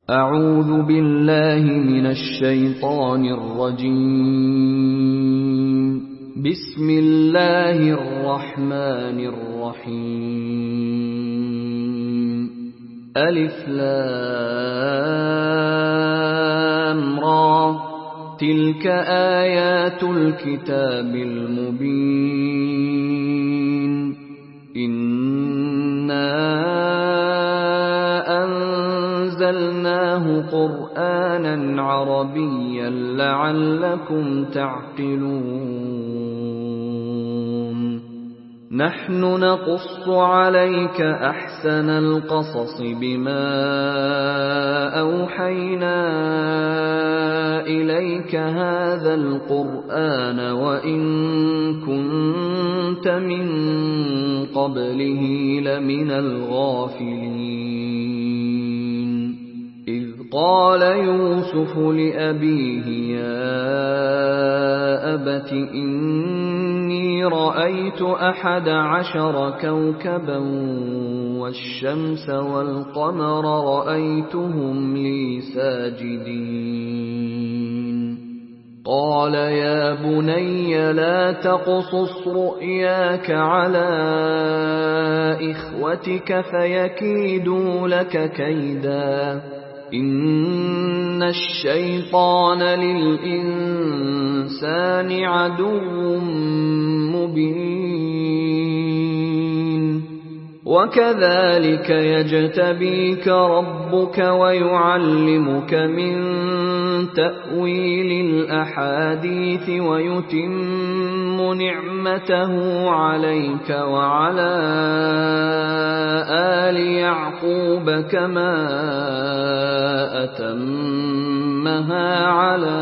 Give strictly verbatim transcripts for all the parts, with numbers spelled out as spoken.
أعوذ بالله من الشيطان الرجيم. بسم الله الرحمن الرحيم. ألف لام را تلك آيات الكتاب المبين. إنا أنزلناه قرآنا عربيا لعلكم تعقلون. نحن نقص عليك أحسن القصص بما أوحينا إليك هذا القرآن وإن كنت من قبله لمن الغافلين. إذ قال يوسف لأبيه يا أبت إني رأيت أحد عشر كوكبا والشمس والقمر رأيتهم لي ساجدين. قال يا بني لا تقصص رؤياك على إخوتك فيكيدوا لك كيدا. إن الشيطان للإنسان عدو مبين. وكذلك يجتبيك ربك ويعلمك من تأويل الأحاديث ويتم نعمته عليك وعلى آل يعقوب كما أتمها على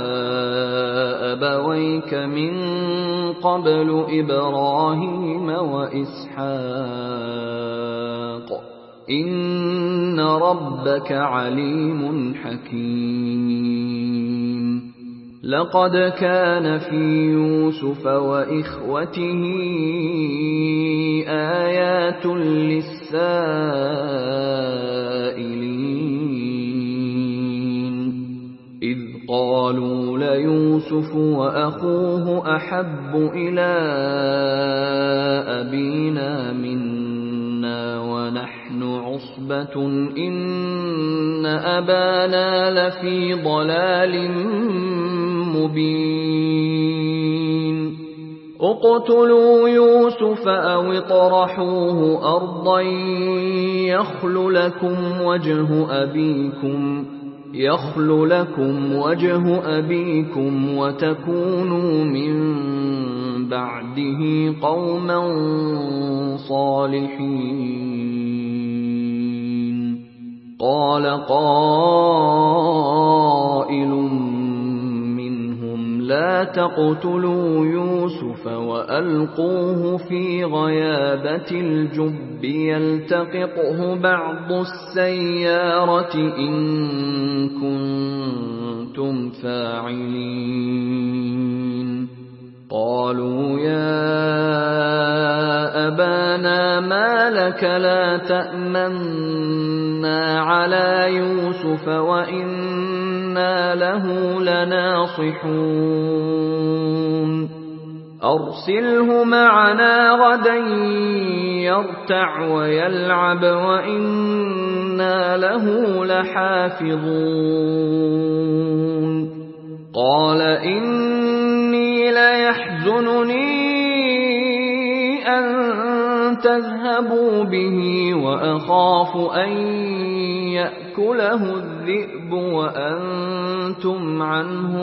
أبويك من قبل إبراهيم وإسحاق إن ربك عليم حكيم. لقد كان في يوسف وإخوته آيات للسائلين. إذ قالوا ليوسف وأخوه أحب إلى أبينا منا ونحن عصبة إن أبانا لفي ضلال مبين. اقتلوا يوسف أو اطرحوه أرضا يخل لكم وجه أبيكم يخل لكم وجه أبيكم وتكونوا من بعده قوما صالحين. قال قائل منهم لا تقتلوا يوسف وألقوه في غيابة الجب يلتقطه بعض السيارة إن كنتم فاعلين. قالوا يا أبانا ما لك لا تأمنا على يوسف وإنا له لناصحون. أرسله معنا غدا يرتع ويلعب وإنا له لحافظون. قال إني ليحزنني أن تذهبوا به وأخاف أن يأكله الذئب وأنتم عنه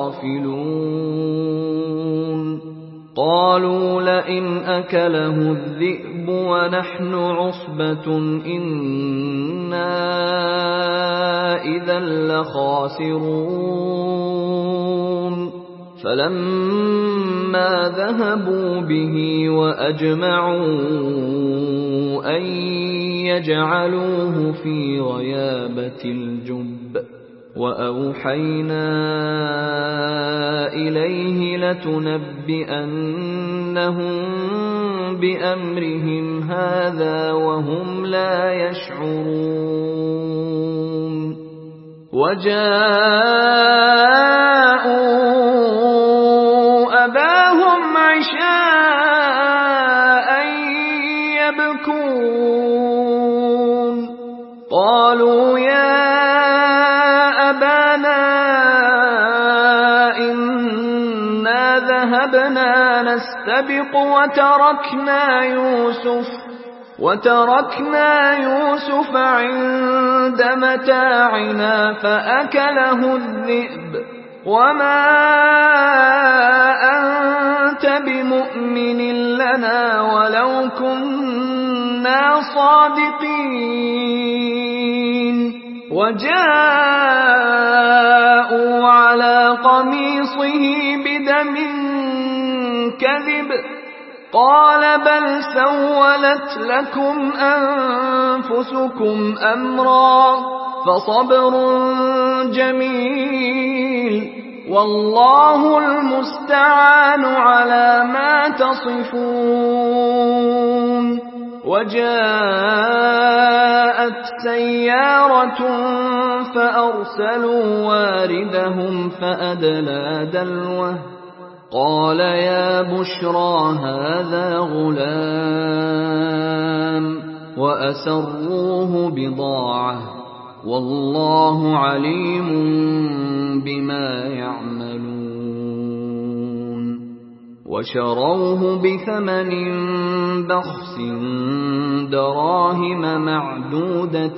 غافلون. قالوا لئن أكله الذئب ونحن عصبة إنا إذا لخاسرون. فلما ذهبوا به وأجمعوا أن يجعلوه في غيابة الجب وأوحينا إليه لتنبئنهم بأمرهم هذا وهم لا يشعرون وجاءوا أباهم عشاء يبكون قالوا يا أبانا إنا ذهبنا نستبق وتركنا يوسف وتركنا يوسف عند متاعنا فأكله الذئب وما أنت بمؤمن لنا ولو كنا صادقين وجاءوا على قميصه بدم كذب قال بل سولت لكم أنفسكم أمرا فصبر جميل والله المستعان على ما تصفون وجاءت سيارة فأرسلوا واردهم فأدلى دلوه قال يا بشرى هذا غلام وأسروه بضاعة والله عليم بما يعملون وشروه بثمن بخس دراهم معدودة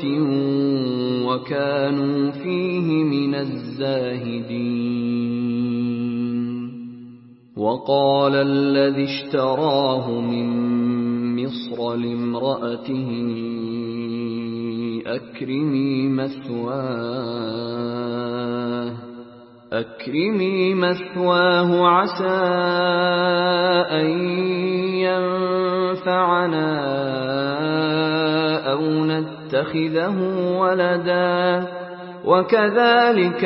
وكانوا فيه من الزاهدين وقال الذي اشتراه من مصر لامرأته أكرمي مثواه أكرمي مثواه عسى أن ينفعنا أو نتخذه ولدا وكذلك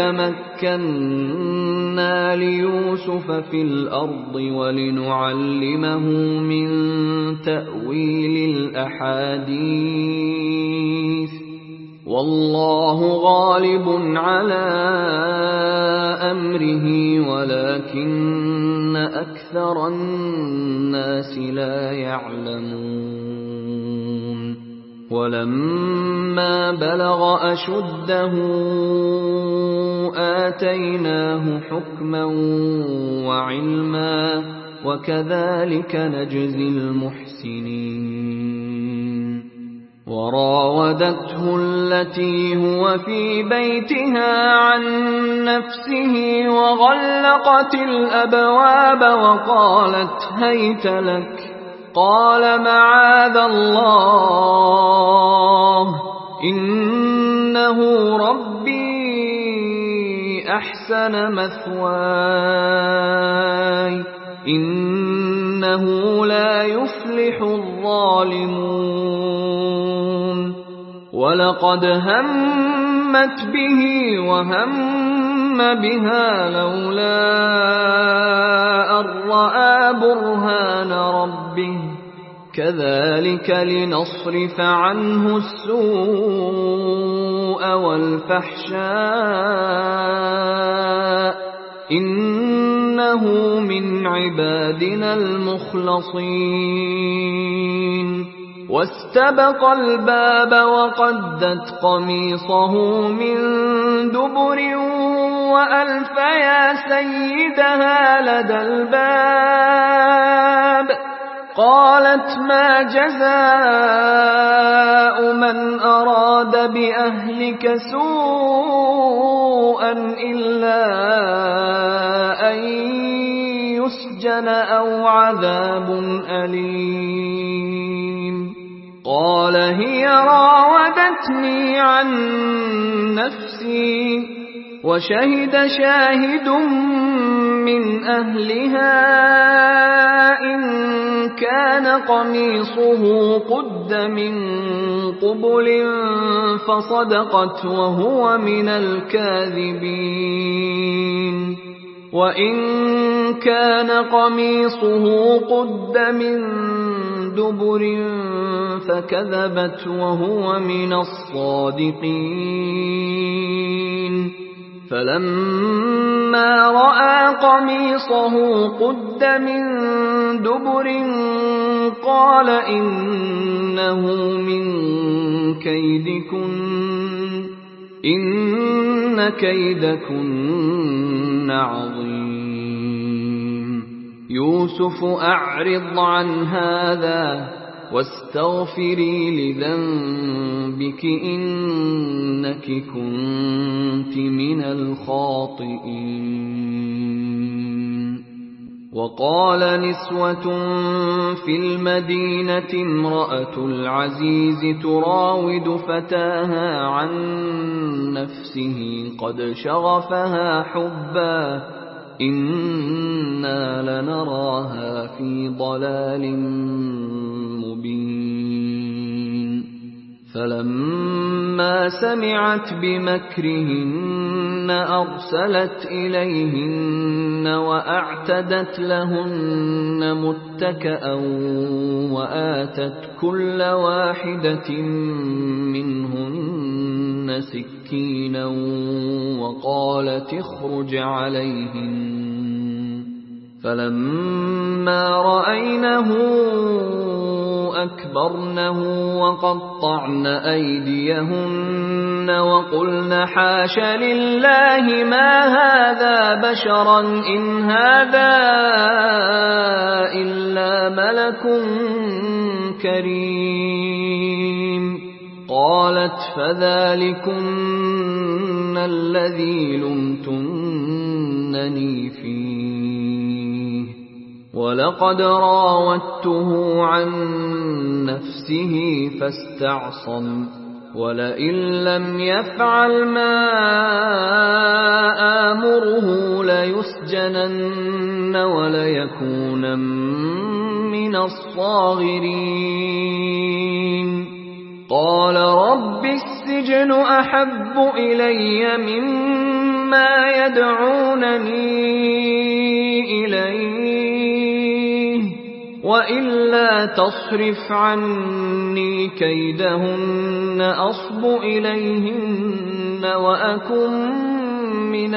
مكنا ليوسف في الأرض ولنعلمه من تأويل الأحاديث والله غالب على أمره ولكن أكثر الناس لا يعلمون ولما بلغ أشده آتيناه حكما وعلما وكذلك نجزي المحسنين وراودته التي هو في بيتها عن نفسه وغلقت الأبواب وقالت هيت لك قال معاذ الله إنه ربي أحسن مثواي إنه لا يفلح الظالمون ولقد همت به وهم بها لولا أن رأى برهان ربه كذلك لنصرف عنه السوء والفحشاء إنه من عبادنا المخلصين واستبق الباب وقدت قميصه من دبر وألف يا سيدها لدى الباب قالت ما جزاء من أراد بأهلك سوءا إلا أن يسجن أو عذاب أليم قال هي راودتني عن نفسي وشهد شاهد من أهلها إن كان قميصه قد من قبل فصدقت وهو من الكاذبين وإن كان قميصه قد من دبر فكذبت وهو من الصادقين فلما رأى قميصه قد من دبر قال إنه من كيدكن إن كيدكن عظيم يوسف أعرض عن هذا واستغفري لذنبك إنك كنت من الخاطئين. وقال نسوة في المدينة امرأة العزيز تراود فتاها عن نفسه قد شغفها حبا إنا لنراها في ضلال مبين. فلما سمعت بمكرهن أرسلت إليهن وأعتدت لهن متكأ وآتت كل واحدة منهن سكينا وقالت اخرج عليهن. فلما رأينه أكبرنه وقطعن أيديهن وقلن حاش لله ما هذا بشرا إن هذا إلا ملك كريم. قالت فذلكن الذي لمتنني فيه ولقد راودته عن نفسه فاستعصم ولئن لم يفعل ما آمره ليسجنن وليكون من الصاغرين. قال رب السجن أحب إلي مما يدعونني إليه وإلا تصرف عني كيدهن أصب إليهن وأكن من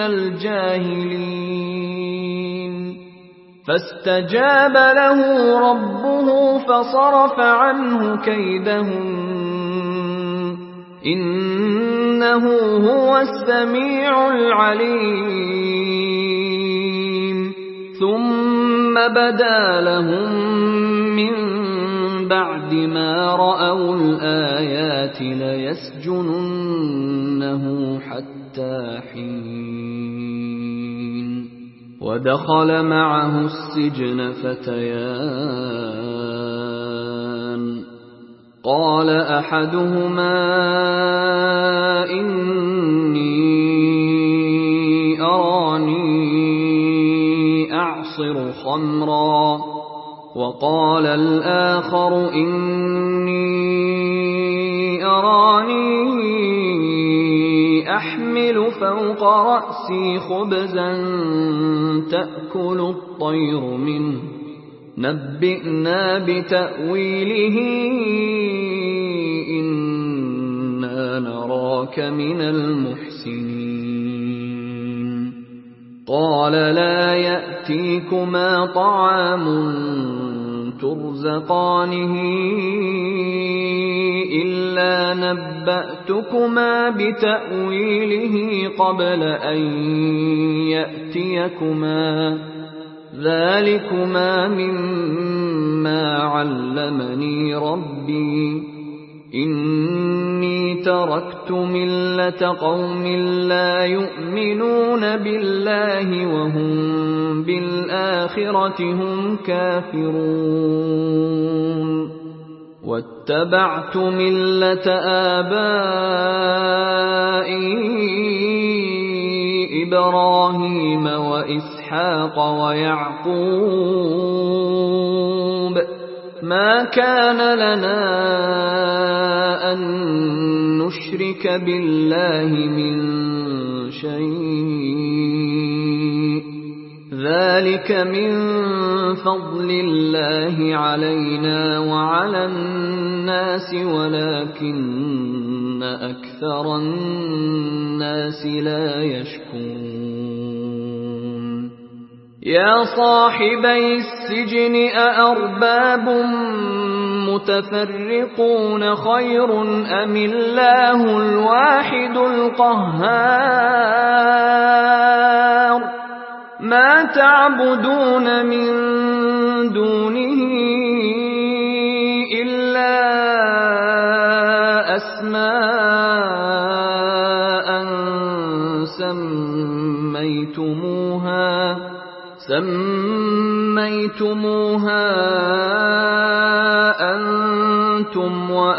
الجاهلين. فاستجاب له ربه فصرف عنه كيدهن إنه هو السميع العليم. ثم بدا لهم من بعد ما رأوا الآيات ليسجننه حتى حين. ودخل معه السجن فتيان قال أحدهما إني أراني أعصر خمرا وقال الآخر إني أراني أحمل فوق رأسي خبزا تأكل الطير منه نبئنا بتأويله إنا نراك من المحسنين. قال لا يأتيكما طعام ترزقانه إلا نبأتكما بتأويله قبل أن يأتيكما ذلكما مما علمني ربي إني تركت ملة قوم لا يؤمنون بالله وهم بالآخرة هم كافرون واتبعت ملة آبائي إبراهيم وإسحاق ويعقوب ما كان لنا أن نشرك بالله من شيء ذلك من فضل الله علينا وعلى الناس ولكن أكثر الناس الناس لا يشكون يا صاحبي السجن أأرباب متفرقون خير أم الله الواحد القهار ما تعبدون من دونه إلا أسماء سميتموها سميتموها أنتم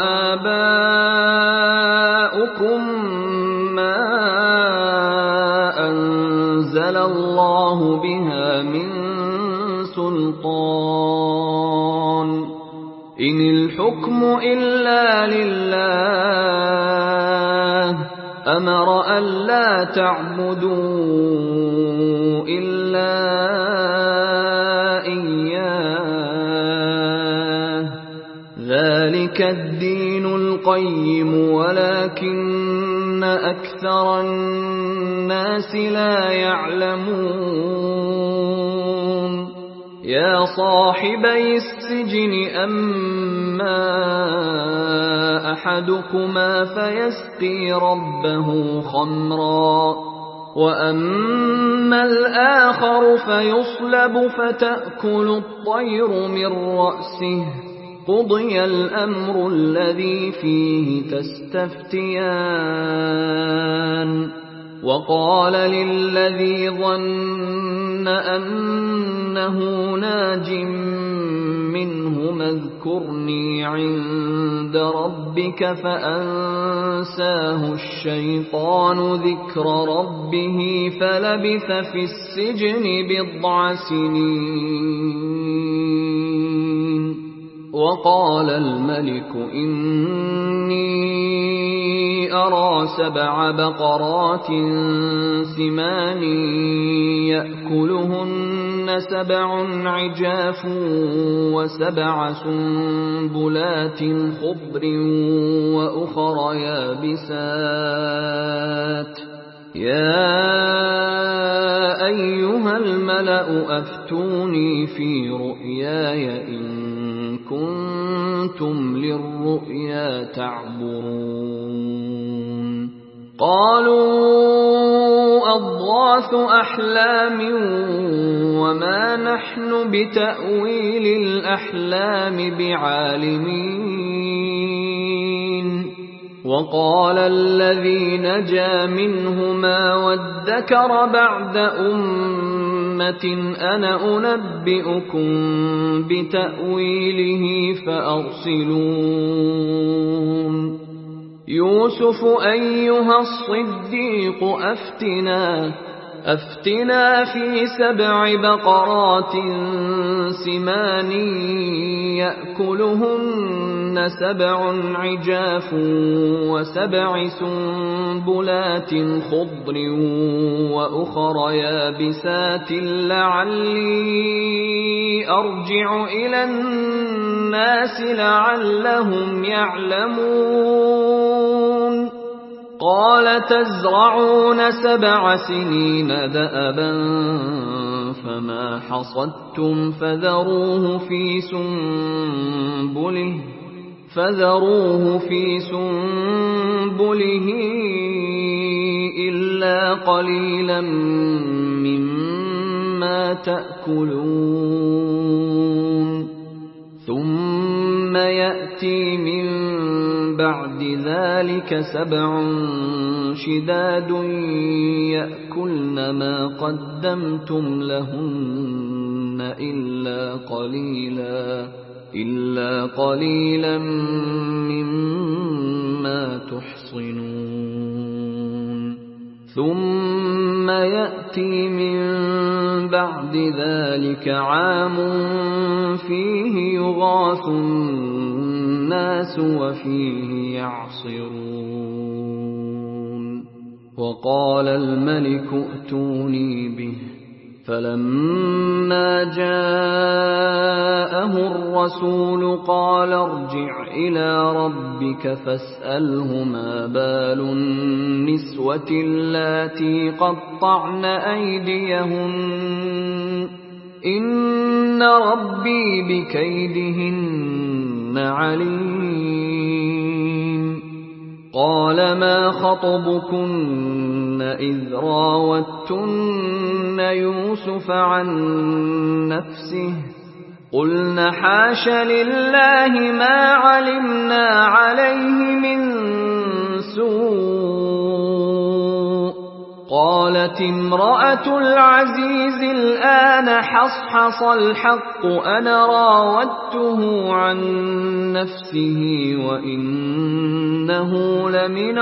وآباؤكم ما أنزل الله بها من سلطان إن الحكم إلا لله أمر ألا تعبدوا إلا إياه ذلك الدين القيم ولكن أكثر الناس لا يعلمون يا صاحبي السجن أما أحدكما فيسقي ربه خمرا وأما الآخر فيصلب فتأكل الطير من رأسه قضي الأمر الذي فيه تستفتيان وقال للذي ظن أنه ناج منهما اذكرني عند ربك فأنساه الشيطان ذكر ربه فلبث في السجن بضع سنين وقال الملك إني أرى سبع بقرات سمان يأكلهن سبع عجاف وسبع سنبلات خضر وأخر يابسات يا أيها الملأ أفتوني في رؤياي إن كنتم للرؤيا تعبرون قالوا أضغاث أحلام وما نحن بتأويل الأحلام بعالمين وقال الذي نجا منهما وادكر بعد أمة أنا أنبئكم بتأويله فأرسلون يوسف أيها الصديق أفتنا أفتنا في سبع بقرات سمان يأكلهن سبع عجاف وسبع سنبلات خضر وأخر يابسات لعلي أرجع إلى الناس لعلهم يعلمون قال تزرعون سبع سنين دأبا فما حصدتم فذروه في سنبله فذروه في سنبله إلا قليلا مما تأكلون ثم يأتي من بعد ذلك سبع شداد يأكلن ما قدمتم لهن إلا قليلا إلا قليلا مما تحصنون ثم يأتي من بعد ذلك عام فيه يغاث الناس وفيه يعصرون وقال الملك ائتوني به فلما جاءه الرسول قال ارجع إلى ربك فاسأله ما بال النسوة اللاتي قطعن أيديهن إن ربي بكيدهن عليم. قال ما خطبكن إذ راوتن يوسف عن نفسه قلن حاش لله ما علمنا عليه من سوء. قالت امرأة العزيز الآن حصحص الحق أنا راودته عن نفسه وإنه لمن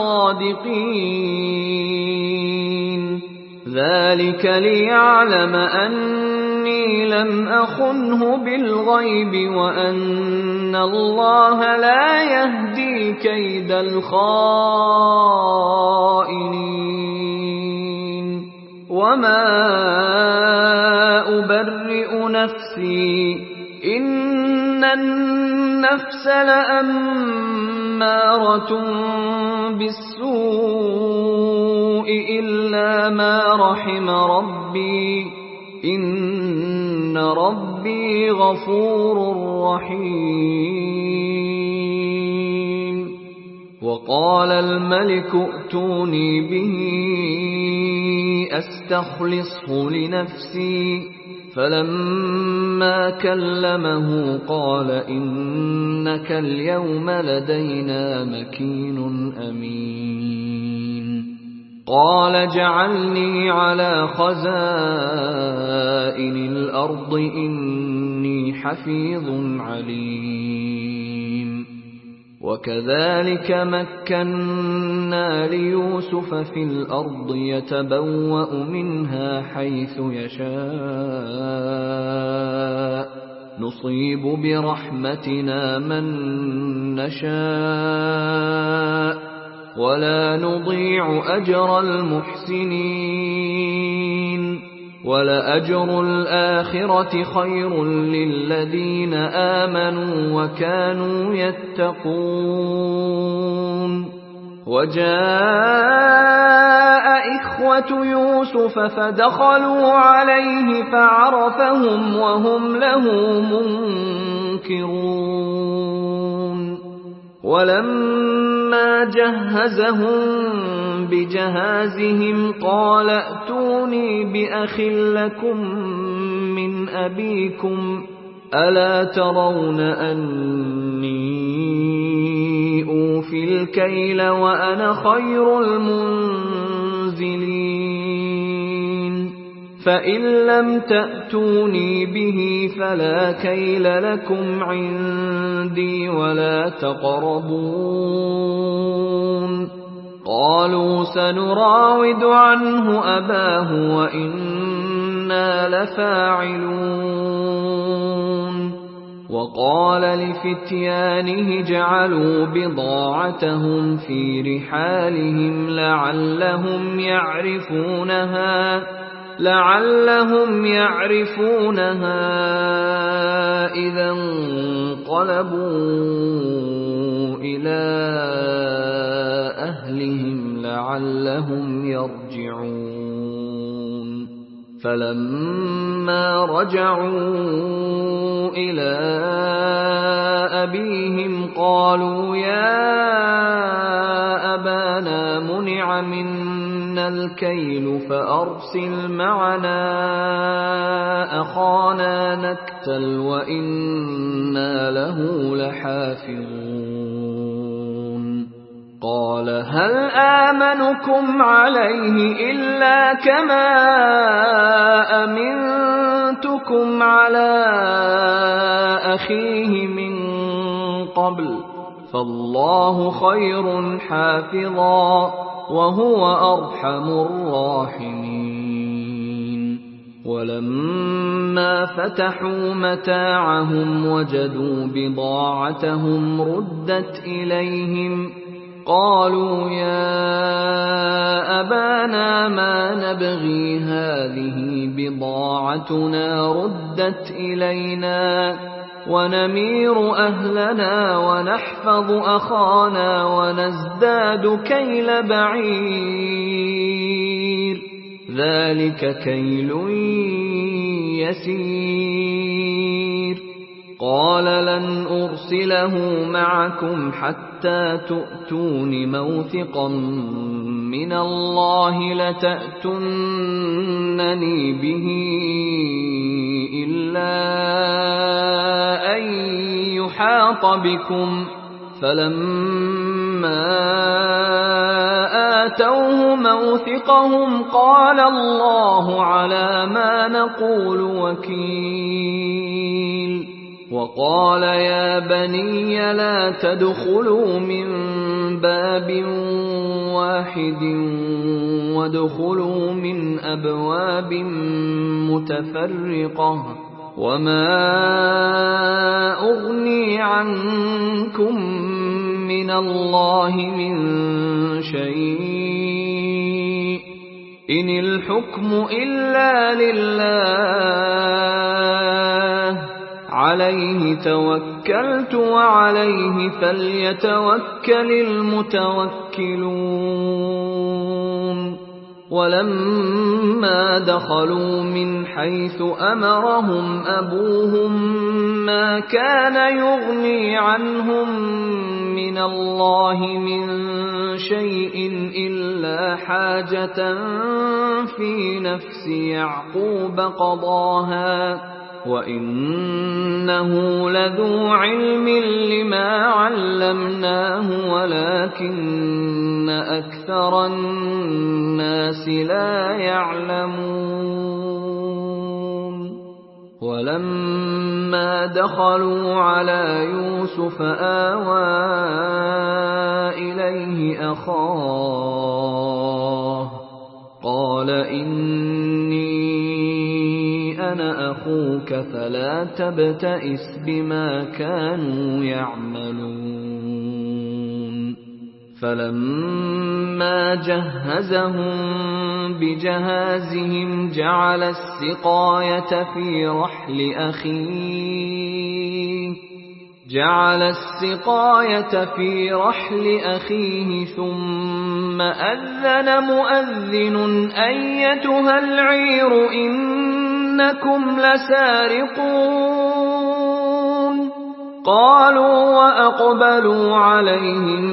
الصادقين. ذلك ليعلم أني لم أخنه بالغيب وأن الله لا يهدي كيد الخائنين. وما أبرئ نفسي إن النفس لأمارة بالسوء إلا ما رحم ربي إن ربي غفور رحيم. وقال الملك ائتوني به أستخلصه لنفسي فلما كلمه قال إنك اليوم لدينا مكين أمين. قال اجعلني على خزائن الأرض إني حفيظ عليم. وكذلك مكنا ليوسف في الأرض يتبوأ منها حيث يشاء نصيب برحمتنا من نشاء ولا نضيع أجر المحسنين. ولأجر الآخرة خير للذين آمنوا وكانوا يتقون. وجاء إخوة يوسف فدخلوا عليه فعرفهم وهم له منكرون. ولما جهزهم بجهازهم قال ائتوني بأخ لكم من أبيكم ألا ترون أني أوفي الكيل وأنا خير المنزلين. فإن لم تأتوني به فلا كيل لكم عندي ولا تقربون. قالوا سنراود عنه أباه وإنا لفاعلون. وقال لفتيانه جعلوا بضاعتهم في رحالهم لعلهم يعرفونها لعلهم يعرفونها إذا انقلبوا إلى أهلهم لعلهم يرجعون. فلما رجعوا إلى أبيهم قالوا يا أبانا منع منا الكيل فأرسل معنا أخانا نكتل وإنا له لحافظون. قال هل آمنكم عليه إلا كما أمنتكم على أخيه من قبل فالله خير حافظا وهو أرحم الراحمين. ولما فتحوا متاعهم وجدوا بضاعتهم ردت إليهم قالوا يا أبانا ما نبغي هذه بضاعتنا ردت إلينا ونمير أهلنا ونحفظ أخانا ونزداد كيل بعير ذلك كيل يسير قال لن أرسله معكم حتى تؤتون موثقا من الله لتأتونني به إلا أن يحاط بكم فلما آتوه موثقهم قال الله على ما نقول وكيل وقال يا بني لا تدخلوا من باب واحد وادخلوا من أبواب متفرقة وما أغني عنكم من الله من شيء إن الحكم إلا لله عليه توكلت وعليه فليتوكل المتوكلون ولما دخلوا من حيث أمرهم أبوهم ما كان يغني عنهم من الله من شيء إلا حاجة في نفس يعقوب قضاها وإنه لذو علم لما علمناه ولكن أكثر الناس لا يعلمون ولما دخلوا على يوسف آوى إليه أخاه قال إني أنا أخوك فلا تبتئس بما كانوا يعملون فلما جهزهم بجهازهم جعل السقاية في رحل أخيه جعل السقاية في رحل أخيه ثم أذن مؤذن أيتها العير إنكم لسارقون قالوا وأقبلوا عليهم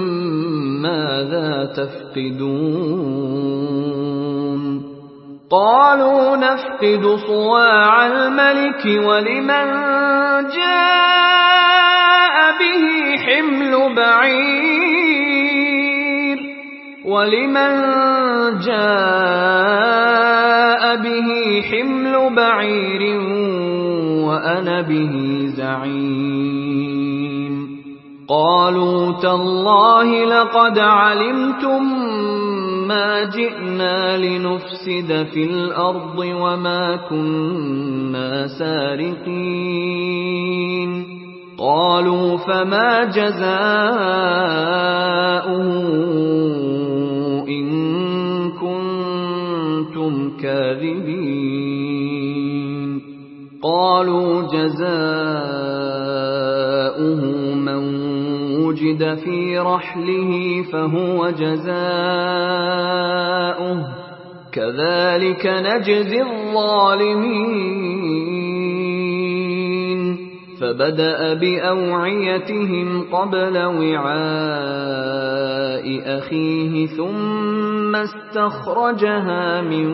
ماذا تفقدون قالوا نفقد صواع الملك ولمن جاء به حمل بعير ولمن جاء به حمل بعير وأنا به زعيم قالوا تالله لقد علمتم ما جئنا لنفسد في الأرض وما كنا سارقين قالوا فما جزاؤه إن كنتم كاذبين قالوا جزاؤه من وجد في رحله فهو جزاؤه كذلك نجزي الظالمين فبدأ بأوعيتهم قبل وعاء أخيه ثم استخرجها من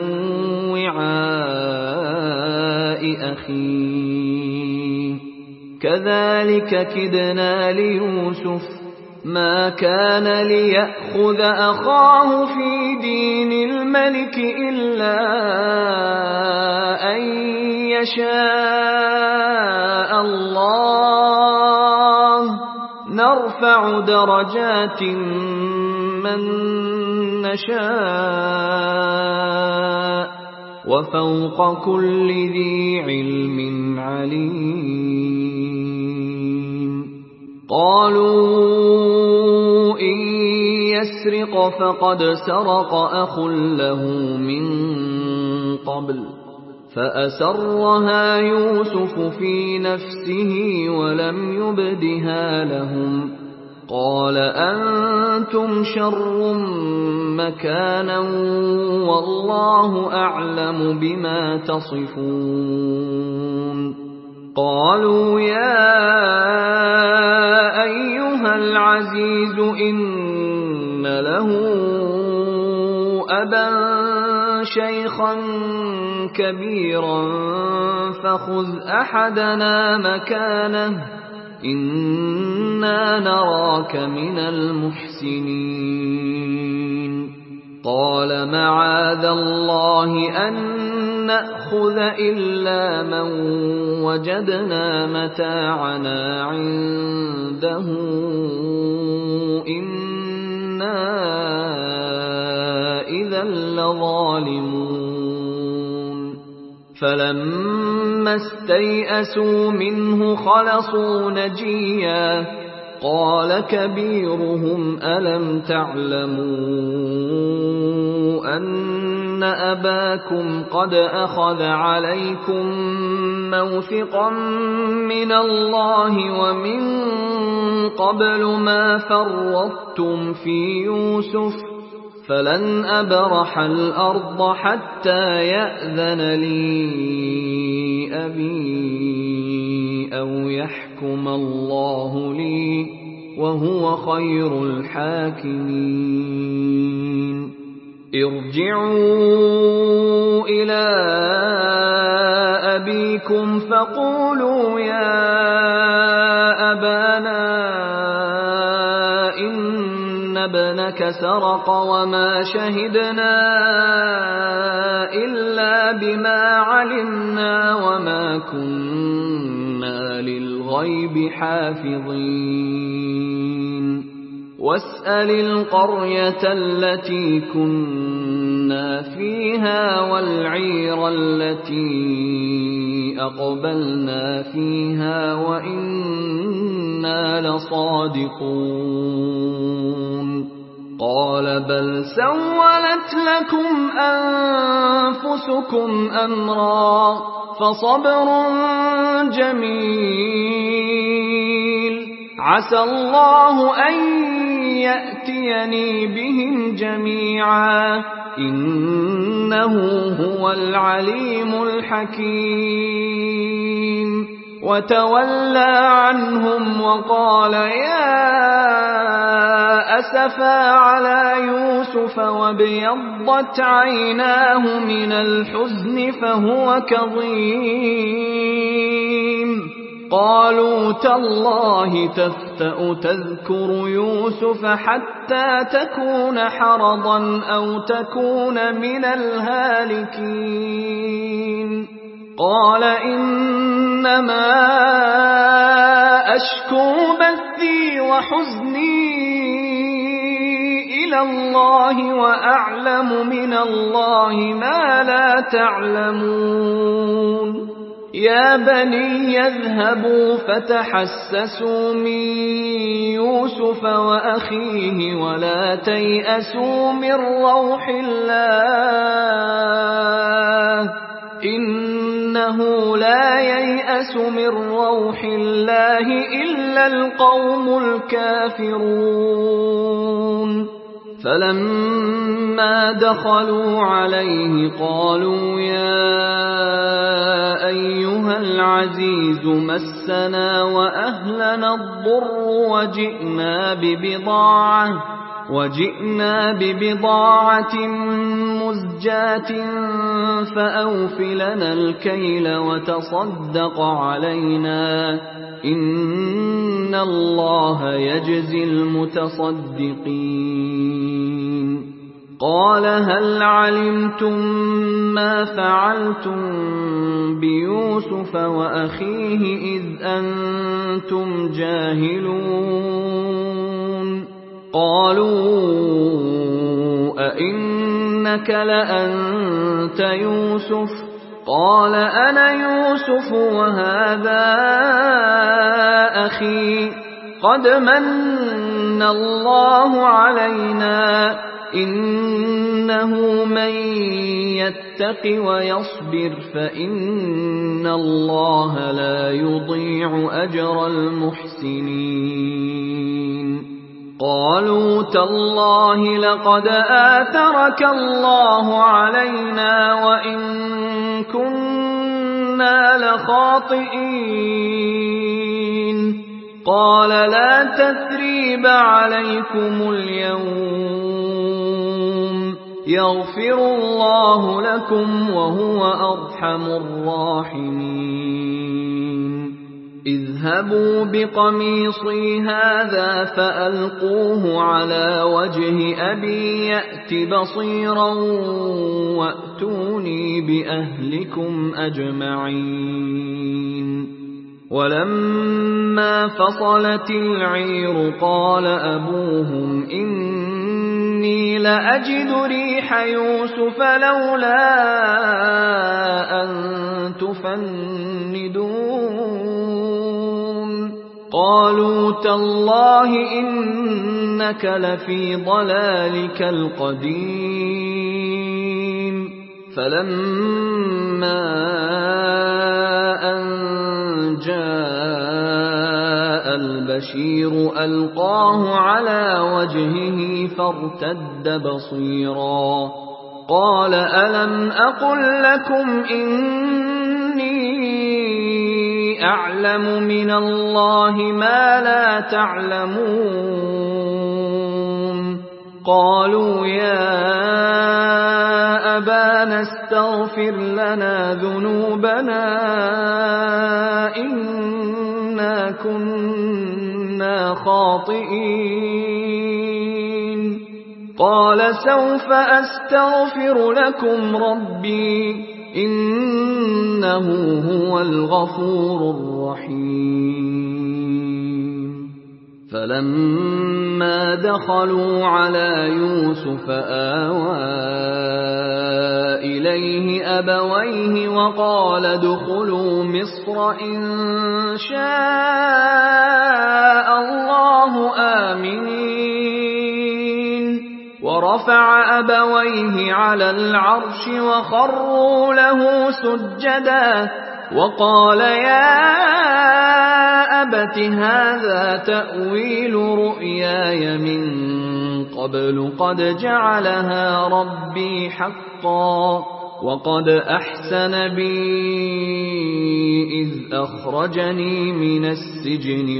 وعاء أخيه كذلك كدنا ليوسف ما كان ليأخذ أخاه في دين الملك إلا أن يشاء الله نرفع درجات من نشاء وفوق كل ذي علم عليم قالوا إن يسرق فقد سرق أخ له من قبل فأسرها يوسف في نفسه ولم يبدها لهم قال أنتم شر مكانا والله أعلم بما تصفون قالوا يا أيها العزيز إن له أبا شيخا كبيرا فخذ أحدنا مكانه إنا نراك من المحسنين قال معاذ الله أن نأخذ إلا من وجدنا متاعنا عنده إنا إذا لظالمون فلما استيئسوا منه خلصوا نجيا قال كبيرهم ألم تعلموا أن أباكم قد أخذ عليكم موثقا من الله ومن قبل ما فرطتم في يوسف فلن أبرح الأرض حتى يأذن لي أبي أو يحكم الله لي وهو خير الحاكمين ارجعوا إلى أبيكم فقولوا يا أبانا إن ابنك سرق وما شهدنا إلا بما علمنا وما كنا للغيب حافظين واسأل القرية التي كنا فيها والعير التي أقبلنا فيها وإنا لصادقون قال بل سولت لكم أنفسكم أمرا فصبر جميل عسى الله أن يأتيني بهم جميعا إنه هو العليم الحكيم وتولى عنهم وقال يا أسفا على يوسف وابيضت عيناه من الحزن فهو كظيم قالوا تالله تفتأ تذكر يوسف حتى تكون حرضا أو تكون من الهالكين قال إنما أشكو بثي وحزني إلى الله وأعلم من الله ما لا تعلمون يا بني يذهبوا فتحسسوا من يوسف وأخيه ولا تيأسوا من روح الله إنه لا ييأس من روح الله إلا القوم الكافرون فلما دخلوا عليه قالوا يا أيها العزيز مسنا وأهلنا الضر وجئنا ببضاعة وجئنا ببضاعة مزجاة فأوف لنا الكيل وتصدق علينا إن الله يجزي المتصدقين قال هل علمتم ما فعلتم بيوسف وأخيه إذ أنتم جاهلون قالوا أئنك لأنت يوسف قال أنا يوسف وهذا أخي قد من الله علينا إن إنه من يتق ويصبر فإن الله لا يضيع أجر المحسنين قالوا تالله لقد آثرك الله علينا وإن كنا لخاطئين قال لا تثريب عليكم اليوم يغفر الله لكم وهو أرحم الراحمين اذهبوا بقميصي هذا فألقوه على وجه أبي يأت بصيرا وأتوني بأهلكم أجمعين ولما فصلت العير قال أبوهم إني لأجد ريح يوسف لولا أن تفندون قالوا تالله إنك لفي ضلالك القديم فلما أن جاء البشير ألقاه على وجهه فارتد بصيرا قال ألم أقل لكم إني أعلم من الله ما لا تعلمون قالوا يا أبانا استغفر لنا ذنوبنا إنا كنا خاطئين قال سوف أستغفر لكم ربي إنه هو الغفور الرحيم فلما دخلوا على يوسف آوى إليه أبويه وقال ادخلوا مصر إن شاء الله آمنين ورفع أبويه على العرش وخروا له سجدا وقال يا أبت هذا تأويل رؤياي من قبل قد جعلها ربي حقا وقد أحسن بي إذ أخرجني من السجن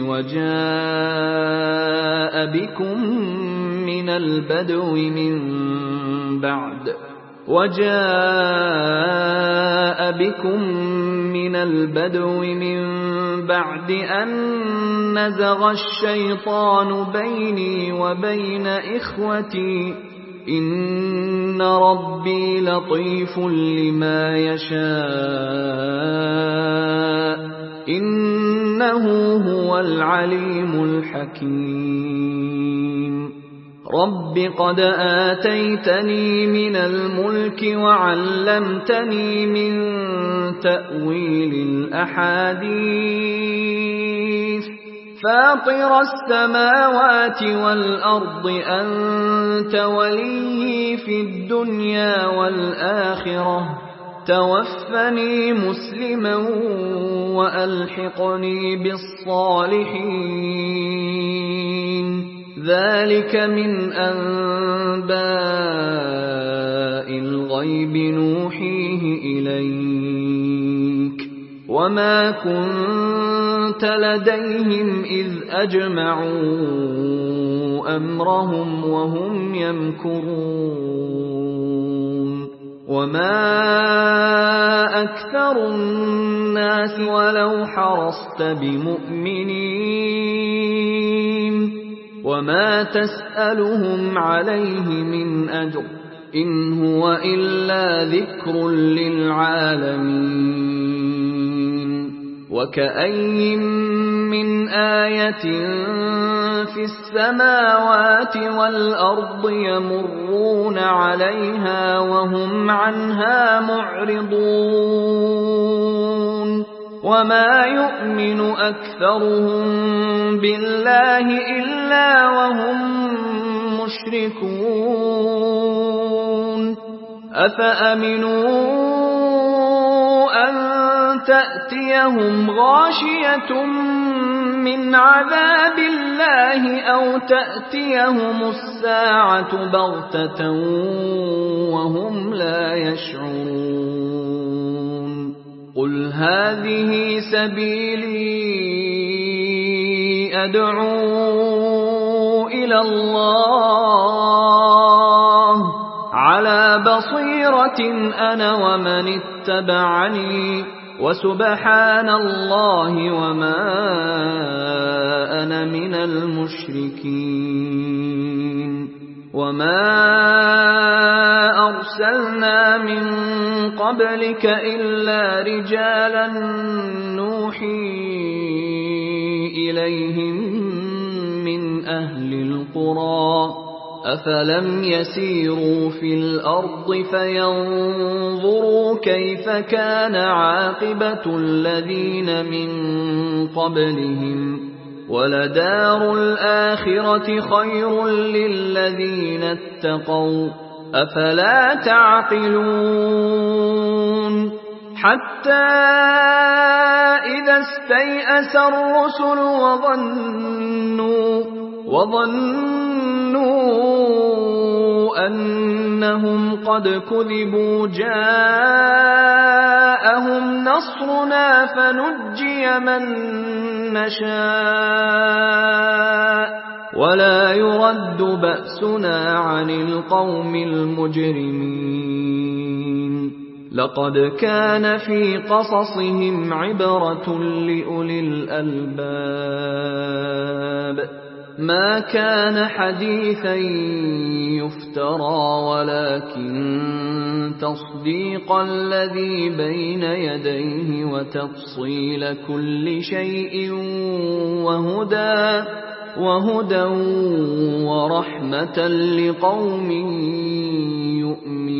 وجاء بكم من البدو من بعد وجاء بكم من البدو من بعد أن نزغ الشيطان بيني وبين إخوتي إن ربي لطيف لما يشاء إنه هو العليم الحكيم رب قد آتيتني من الملك وعلمتني من تأويل الأحاديث فاطر السماوات والأرض أنت ولي في الدنيا والآخرة توفني مسلما وألحقني بالصالحين ذلك من أنباء الغيب نوحيه إليك وما كنت لديهم إذ أجمعوا أمرهم وهم يمكرون وما أكثر الناس ولو حرصت بمؤمنين وما تسألهم عليه من أجر إن هو إلا ذكر للعالمين وكأين من آية في السماوات والأرض يمرون عليها وهم عنها معرضون وما يؤمن أكثرهم بالله إلا وهم مشركون أفأمنوا أن تأتيهم غاشية من عذاب الله أو تأتيهم الساعة بغتة وهم لا يشعرون قل هذه سبيلي أدعو إلى الله على بصيرة أنا ومن اتبعني وسبحان الله وما أنا من المشركين وما أرسلنا من قبلك إلا رجالا نوحي إليهم من أهل القرى أفلم يسيروا في الأرض فينظروا كيف كان عاقبة الذين من قبلهم ولدار الآخرة خير للذين اتقوا أفلا تعقلون حتى إذا استيأس الرسل وظنوا وظنوا أنهم قد كذبوا جاءهم نصرنا فنجي من نشاء ولا يرد بأسنا عن القوم المجرمين لقد كان في قصصهم عبرة لأولي الألباب ما كان حديثا يفترى ولكن تصديق الذي بين يديه وتفصيل كل شيء وهدى وهدى ورحمة لقوم يؤمنون